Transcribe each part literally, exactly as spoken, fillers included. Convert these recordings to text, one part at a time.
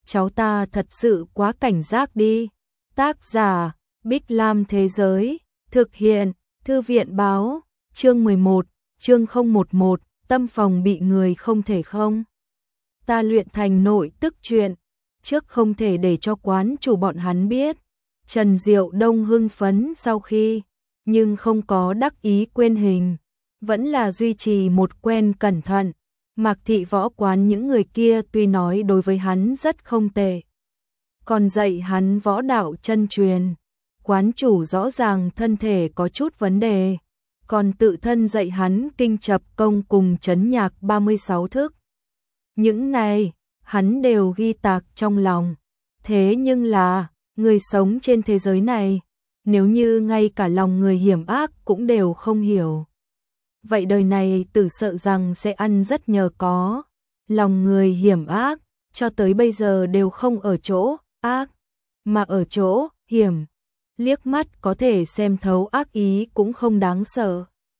cháu ta thật sự quá cảnh giác đi. Tác giả, Bích Lam Thế Giới, thực hiện, Thư viện Báo, chương mười một, chương không một một, tâm phòng bị người không thể không. Ta luyện thành nội tức chuyện, trước không thể để cho quán chủ bọn hắn biết. Trần Diệu Đông hưng phấn sau khi, nhưng không có đắc ý quên hình, vẫn là duy trì một quen cẩn thận. Mạc thị võ quán những người kia tuy nói đối với hắn rất không tệ, còn dạy hắn võ đạo chân truyền. Quán chủ rõ ràng thân thể có chút vấn đề, còn tự thân dạy hắn kinh chập công cùng trấn nhạc ba mươi sáu thức. Những này, hắn đều ghi tạc trong lòng. Thế nhưng là, người sống trên thế giới này, nếu như ngay cả lòng người hiểm ác cũng đều không hiểu, vậy đời này tử sợ rằng sẽ ăn rất nhờ có. Lòng người hiểm ác, cho tới bây giờ đều không ở chỗ ác, mà ở chỗ hiểm. Liếc mắt có thể xem thấu ác ý cũng không đáng sợ.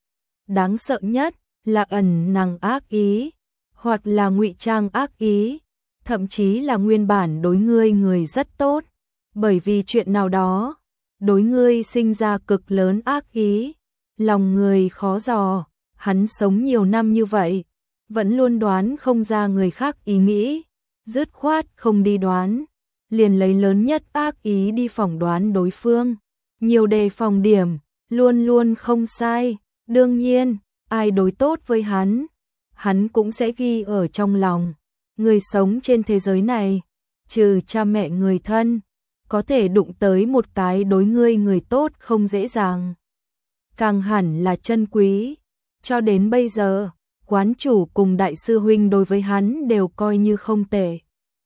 Đáng sợ nhất là ẩn nằng ác ý, hoặc là ngụy trang ác ý, thậm chí là nguyên bản đối ngươi người rất tốt, bởi vì chuyện nào đó, đối ngươi sinh ra cực lớn ác ý. Lòng người khó dò, hắn sống nhiều năm như vậy, vẫn luôn đoán không ra người khác ý nghĩ, dứt khoát không đi đoán, liền lấy lớn nhất ác ý đi phỏng đoán đối phương. Nhiều đề phòng điểm, luôn luôn không sai. Đương nhiên, ai đối tốt với hắn, hắn cũng sẽ ghi ở trong lòng. Người sống trên thế giới này, trừ cha mẹ người thân, có thể đụng tới một cái đối ngươi người tốt không dễ dàng, càng hẳn là chân quý. Cho đến bây giờ, quán chủ cùng đại sư huynh đối với hắn đều coi như không tệ.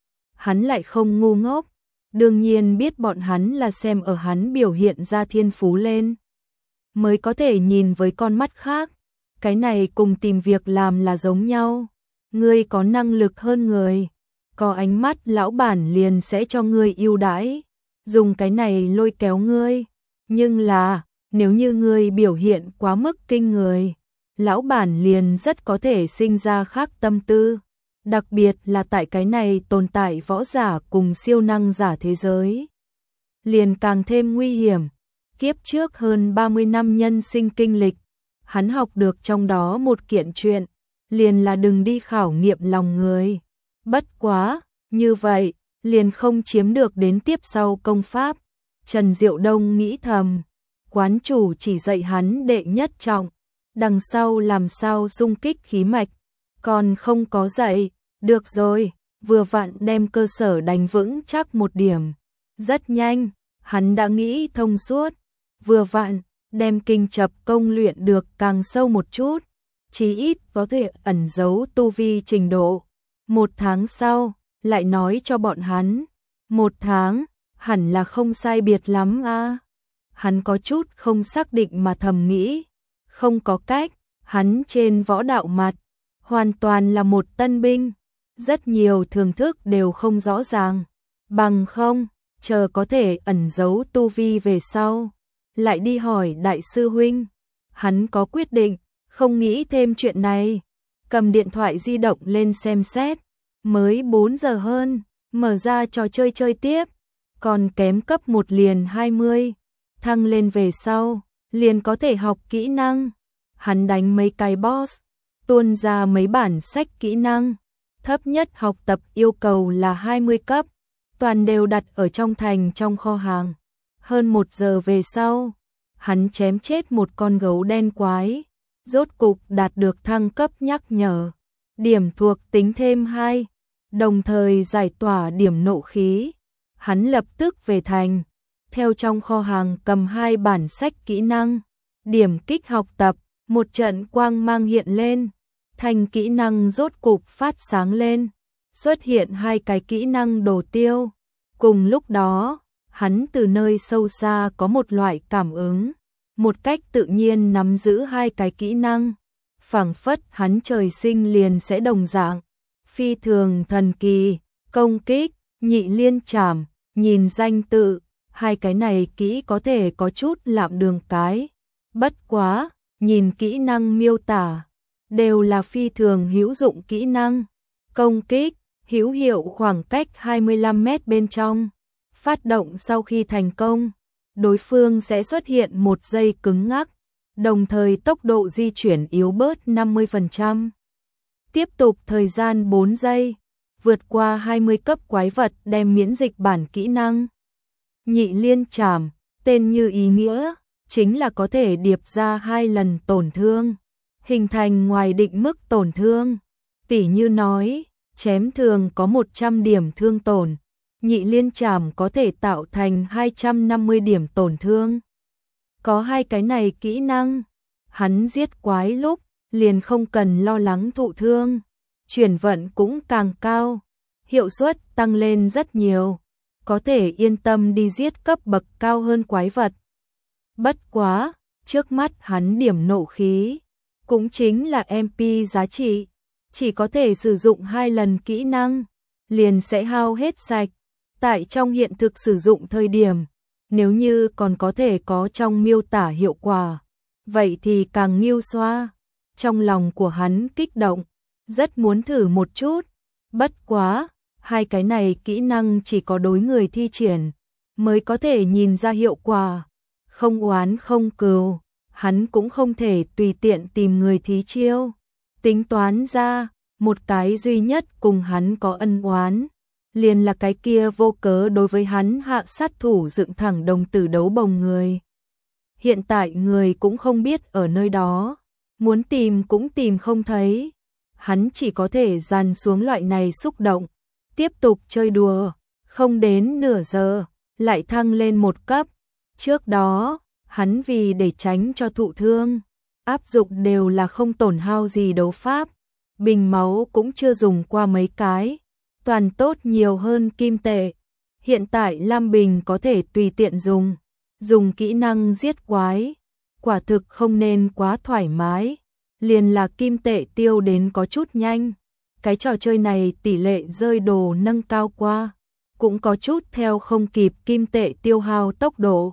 Hắn lại không ngu ngốc, đương nhiên biết bọn hắn là xem ở hắn biểu hiện ra thiên phú lên, mới có thể nhìn với con mắt khác. Cái này cùng tìm việc làm là giống nhau. Ngươi có năng lực hơn người, có ánh mắt lão bản liền sẽ cho ngươi ưu đãi, dùng cái này lôi kéo ngươi. Nhưng là, nếu như ngươi biểu hiện quá mức kinh người, lão bản liền rất có thể sinh ra khác tâm tư. Đặc biệt là tại cái này tồn tại võ giả cùng siêu năng giả thế giới, liền càng thêm nguy hiểm. Kiếp trước hơn ba mươi năm nhân sinh kinh lịch, hắn học được trong đó một kiện chuyện, liền là đừng đi khảo nghiệm lòng người. Bất quá, như vậy, liền không chiếm được đến tiếp sau công pháp. Trần Diệu Đông nghĩ thầm, quán chủ chỉ dạy hắn đệ nhất trọng, đằng sau làm sao xung kích khí mạch, còn không có dạy. Được rồi, vừa vặn đem cơ sở đánh vững chắc một điểm. Rất nhanh, hắn đã nghĩ thông suốt, vừa vặn đem kinh chập công luyện được càng sâu một chút, chí ít có thể ẩn giấu tu vi trình độ. Một tháng sau, lại nói cho bọn hắn. Một tháng, hẳn là không sai biệt lắm a. À. Hắn có chút không xác định mà thầm nghĩ, không có cách, hắn trên võ đạo mặt, hoàn toàn là một tân binh. Rất nhiều thưởng thức đều không rõ ràng, bằng không, chờ có thể ẩn giấu tu vi về sau, lại đi hỏi đại sư huynh. Hắn có quyết định, không nghĩ thêm chuyện này, cầm điện thoại di động lên xem xét, mới bốn giờ hơn, mở ra trò chơi chơi tiếp, còn kém cấp một liền hai mươi, thăng lên về sau, liền có thể học kỹ năng. Hắn đánh mấy cái boss, tuôn ra mấy bản sách kỹ năng. Thấp nhất học tập yêu cầu là hai mươi cấp, toàn đều đặt ở trong thành trong kho hàng. Hơn một giờ về sau, hắn chém chết một con gấu đen quái, rốt cục đạt được thăng cấp nhắc nhở, điểm thuộc tính thêm hai, đồng thời giải tỏa điểm nộ khí. Hắn lập tức về thành, theo trong kho hàng cầm hai bản sách kỹ năng, điểm kích học tập, một trận quang mang hiện lên. Thành kỹ năng rốt cục phát sáng lên, xuất hiện hai cái kỹ năng đồ tiêu. Cùng lúc đó, hắn từ nơi sâu xa có một loại cảm ứng, một cách tự nhiên nắm giữ hai cái kỹ năng, phảng phất hắn trời sinh liền sẽ đồng dạng. Phi thường thần kỳ, công kích, nhị liên trảm, nhìn danh tự, hai cái này kỹ có thể có chút lạm đường cái. Bất quá, nhìn kỹ năng miêu tả, đều là phi thường hữu dụng kỹ năng. Công kích, hữu hiệu khoảng cách hai mươi lăm mét bên trong. Phát động sau khi thành công, đối phương sẽ xuất hiện một giây cứng ngắc, đồng thời tốc độ di chuyển yếu bớt năm mươi phần trăm. Tiếp tục thời gian bốn giây, vượt qua hai mươi cấp quái vật đem miễn dịch bản kỹ năng. Nhị liên trảm, tên như ý nghĩa, chính là có thể điệp ra hai lần tổn thương, hình thành ngoài định mức tổn thương. Tỉ như nói, chém thường có một trăm điểm thương tổn, nhị liên trảm có thể tạo thành hai trăm năm mươi điểm tổn thương. Có hai cái này kỹ năng, hắn giết quái lúc liền không cần lo lắng thụ thương, chuyển vận cũng càng cao, hiệu suất tăng lên rất nhiều, có thể yên tâm đi giết cấp bậc cao hơn quái vật. Bất quá, trước mắt hắn điểm nộ khí, cũng chính là em pê giá trị, chỉ có thể sử dụng hai lần kỹ năng, liền sẽ hao hết sạch. Tại trong hiện thực sử dụng thời điểm, nếu như còn có thể có trong miêu tả hiệu quả, vậy thì càng nghiêu xoa. Trong lòng của hắn kích động, rất muốn thử một chút. Bất quá, hai cái này kỹ năng chỉ có đối người thi triển mới có thể nhìn ra hiệu quả. Không oán không cừu, hắn cũng không thể tùy tiện tìm người thí chiêu. Tính toán ra, một cái duy nhất cùng hắn có ân oán, liền là cái kia vô cớ đối với hắn hạ sát thủ dựng thẳng đồng tử đấu bồng người. Hiện tại người cũng không biết ở nơi đó, muốn tìm cũng tìm không thấy. Hắn chỉ có thể dàn xuống loại này xúc động, tiếp tục chơi đùa, không đến nửa giờ, lại thăng lên một cấp. Trước đó, hắn vì để tránh cho thụ thương, áp dụng đều là không tổn hao gì đấu pháp, bình máu cũng chưa dùng qua mấy cái, toàn tốt nhiều hơn kim tệ. Hiện tại Lam Bình có thể tùy tiện dùng, dùng kỹ năng giết quái, quả thực không nên quá thoải mái, liền là kim tệ tiêu đến có chút nhanh. Cái trò chơi này tỷ lệ rơi đồ nâng cao qua, cũng có chút theo không kịp kim tệ tiêu hao tốc độ.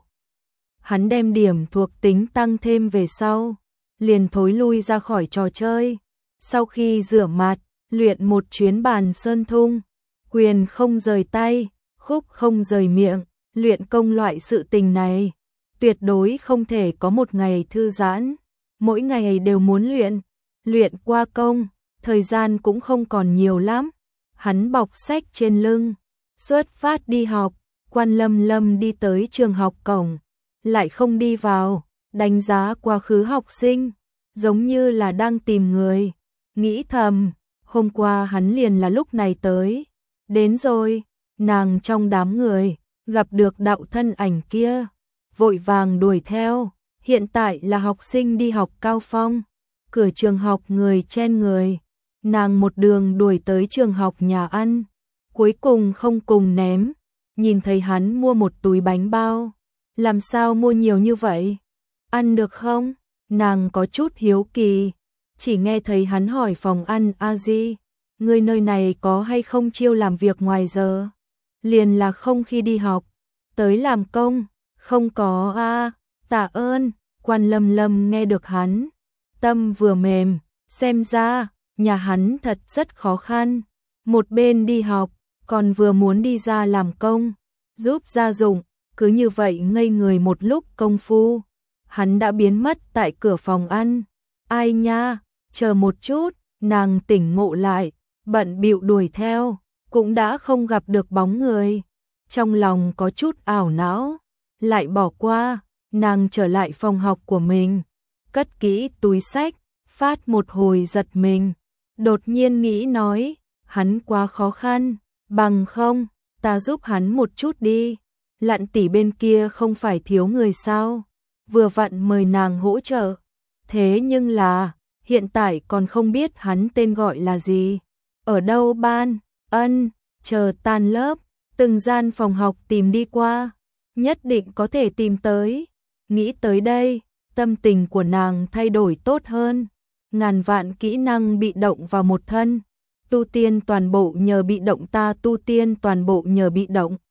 Hắn đem điểm thuộc tính tăng thêm về sau, liền thối lui ra khỏi trò chơi. Sau khi rửa mặt, luyện một chuyến bàn sơn thung, quyền không rời tay, khúc không rời miệng, luyện công loại sự tình này, tuyệt đối không thể có một ngày thư giãn, mỗi ngày đều muốn luyện, luyện qua công, thời gian cũng không còn nhiều lắm. Hắn bọc sách trên lưng, xuất phát đi học, Quan Lâm Lâm đi tới trường học cổng, lại không đi vào, đánh giá quá khứ học sinh, giống như là đang tìm người, nghĩ thầm, hôm qua hắn liền là lúc này tới, đến rồi, nàng trong đám người, gặp được đạo thân ảnh kia, vội vàng đuổi theo, hiện tại là học sinh đi học cao phong, cửa trường học người chen người, nàng một đường đuổi tới trường học nhà ăn, cuối cùng không cùng ném, nhìn thấy hắn mua một túi bánh bao, làm sao mua nhiều như vậy, ăn được không? Nàng có chút hiếu kỳ, chỉ nghe thấy hắn hỏi phòng ăn a di, người nơi này có hay không chiêu làm việc ngoài giờ? Liền là không khi đi học, tới làm công, không có a, tạ ơn. Quan Lâm Lâm nghe được hắn, tâm vừa mềm, xem ra, nhà hắn thật rất khó khăn, một bên đi học, còn vừa muốn đi ra làm công, giúp gia dụng, cứ như vậy ngây người một lúc công phu, hắn đã biến mất tại cửa phòng ăn. Ai nha, chờ một chút, nàng tỉnh ngộ lại, bận bịu đuổi theo, cũng đã không gặp được bóng người, trong lòng có chút ảo não, lại bỏ qua, nàng trở lại phòng học của mình, cất kỹ túi sách, phát một hồi giật mình, đột nhiên nghĩ nói, hắn quá khó khăn, bằng không, ta giúp hắn một chút đi, Lặn tỷ bên kia không phải thiếu người sao, vừa vặn mời nàng hỗ trợ, thế nhưng là, hiện tại còn không biết hắn tên gọi là gì, ở đâu ban, ân, chờ tan lớp, từng gian phòng học tìm đi qua, nhất định có thể tìm tới. Nghĩ tới đây, tâm tình của nàng thay đổi tốt hơn, ngàn vạn kỹ năng bị động vào một thân, tu tiên toàn bộ nhờ bị động ta tu tiên toàn bộ nhờ bị động.